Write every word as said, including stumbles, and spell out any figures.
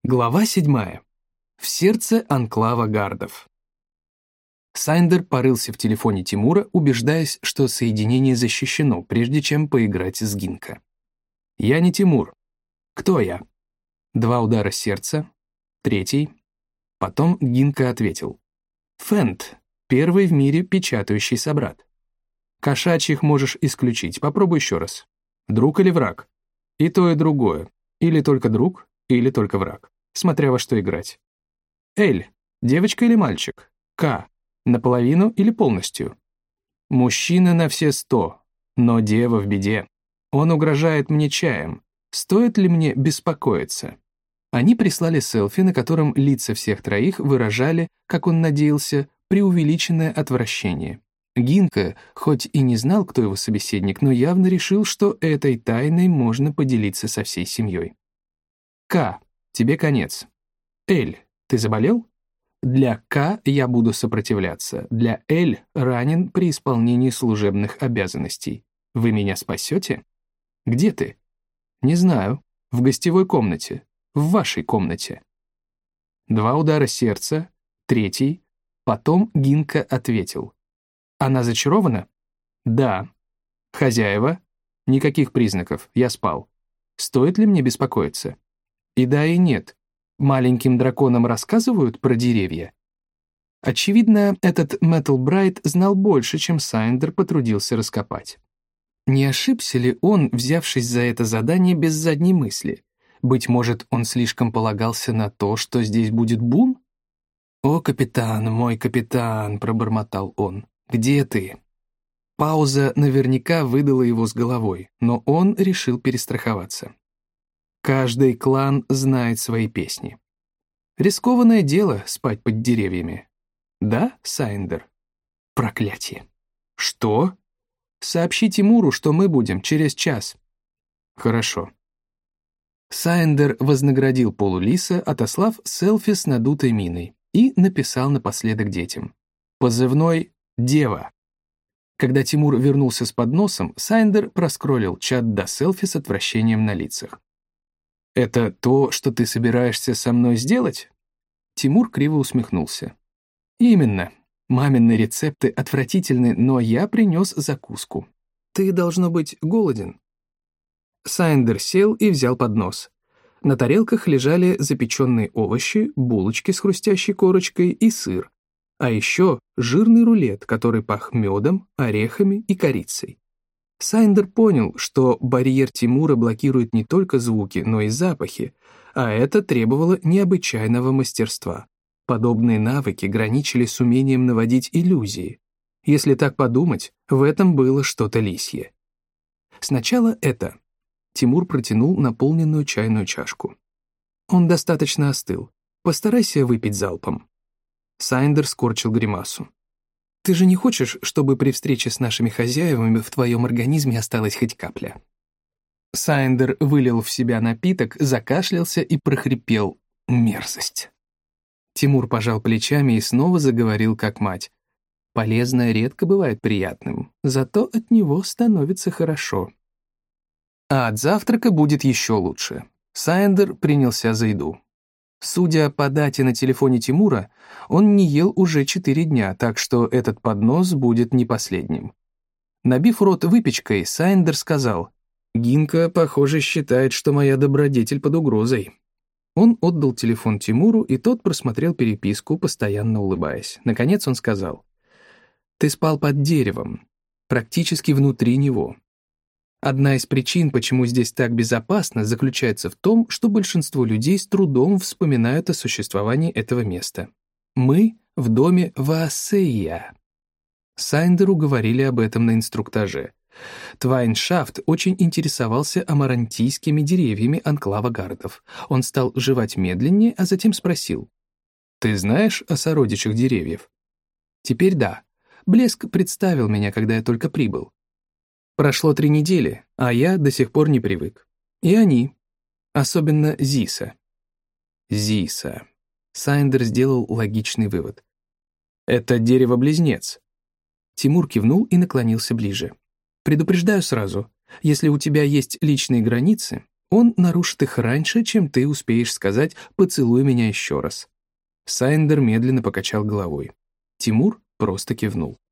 Глава седьмая. В сердце анклава гардов. Сайндер порылся в телефоне Тимура, убеждаясь, что соединение защищено, прежде чем поиграть с Гинка. «Я не Тимур. Кто я?» Два удара сердца. Третий. Потом Гинка ответил. «Фент, первый в мире печатающий собрат. Кошачьих можешь исключить, попробуй еще раз. Друг или враг? И то, и другое. Или только друг, или только враг. Смотря во что играть. Эль, девочка или мальчик? К, наполовину или полностью? Мужчина на все сто, но дева в беде. Он угрожает мне чаем. Стоит ли мне беспокоиться?» Они прислали селфи, на котором лица всех троих выражали, как он надеялся, преувеличенное отвращение. Гинка, хоть и не знал, кто его собеседник, но явно решил, что этой тайной можно поделиться со всей семьей. К, тебе конец. Эль, ты заболел? Для К я буду сопротивляться. Для Эль ранен при исполнении служебных обязанностей. Вы меня спасете? Где ты? Не знаю. В гостевой комнате. В вашей комнате. Два удара сердца. Третий. Потом Гинка ответил. Она зачарована? Да. Хозяева? Никаких признаков. Я спал. Стоит ли мне беспокоиться? И да, и нет. Маленьким драконам рассказывают про деревья? Очевидно, этот Метал Брайт знал больше, чем Сайндер потрудился раскопать. Не ошибся ли он, взявшись за это задание без задней мысли? Быть может, он слишком полагался на то, что здесь будет бун? «О, капитан, мой капитан», — пробормотал он, — «где ты?» Пауза наверняка выдала его с головой, но он решил перестраховаться. Каждый клан знает свои песни. Рискованное дело спать под деревьями. Да, Сайндер? Проклятие. Что? Сообщи Тимуру, что мы будем через час. Хорошо. Сайндер вознаградил полулиса, отослав селфи с надутой миной, и написал напоследок детям. Позывной «Дева». Когда Тимур вернулся с подносом, Сайндер проскроллил чат до селфи с отвращением на лицах. «Это то, что ты собираешься со мной сделать?» Тимур криво усмехнулся. «Именно. Мамины рецепты отвратительны, но я принес закуску. Ты, должно быть, голоден». Сайндер сел и взял поднос. На тарелках лежали запеченные овощи, булочки с хрустящей корочкой и сыр, а еще жирный рулет, который пах медом, орехами и корицей. Сайндер понял, что барьер Тимура блокирует не только звуки, но и запахи, а это требовало необычайного мастерства. Подобные навыки граничили с умением наводить иллюзии. Если так подумать, в этом было что-то лисье. Сначала это. Тимур протянул наполненную чайную чашку. Он достаточно остыл. Постарайся выпить залпом. Сайндер скорчил гримасу. «Ты же не хочешь, чтобы при встрече с нашими хозяевами в твоем организме осталась хоть капля?» Сайндер вылил в себя напиток, закашлялся и прохрипел: «Мерзость». Тимур пожал плечами и снова заговорил как мать. «Полезное редко бывает приятным, зато от него становится хорошо». А от завтрака будет еще лучше. Сайндер принялся за еду. Судя по дате на телефоне Тимура, он не ел уже четыре дня, так что этот поднос будет не последним. Набив рот выпечкой, Сайндер сказал: «Гинка, похоже, считает, что моя добродетель под угрозой». Он отдал телефон Тимуру, и тот просмотрел переписку, постоянно улыбаясь. Наконец он сказал: «Ты спал под деревом, практически внутри него. Одна из причин, почему здесь так безопасно, заключается в том, что большинство людей с трудом вспоминают о существовании этого места. Мы в доме Ваасея». Сайндеру говорили об этом на инструктаже. Твайншафт очень интересовался амарантийскими деревьями анклава гардов. Он стал жевать медленнее, а затем спросил: «Ты знаешь о сородичах деревьев?» «Теперь да. Блеск представил меня, когда я только прибыл. Прошло три недели, а я до сих пор не привык. И они. Особенно Зиса». Зиса. Сайндер сделал логичный вывод. «Это дерево-близнец». Тимур кивнул и наклонился ближе. «Предупреждаю сразу, если у тебя есть личные границы, Он нарушит их раньше, чем ты успеешь сказать «поцелуй меня еще раз». Сайндер медленно покачал головой. Тимур просто кивнул.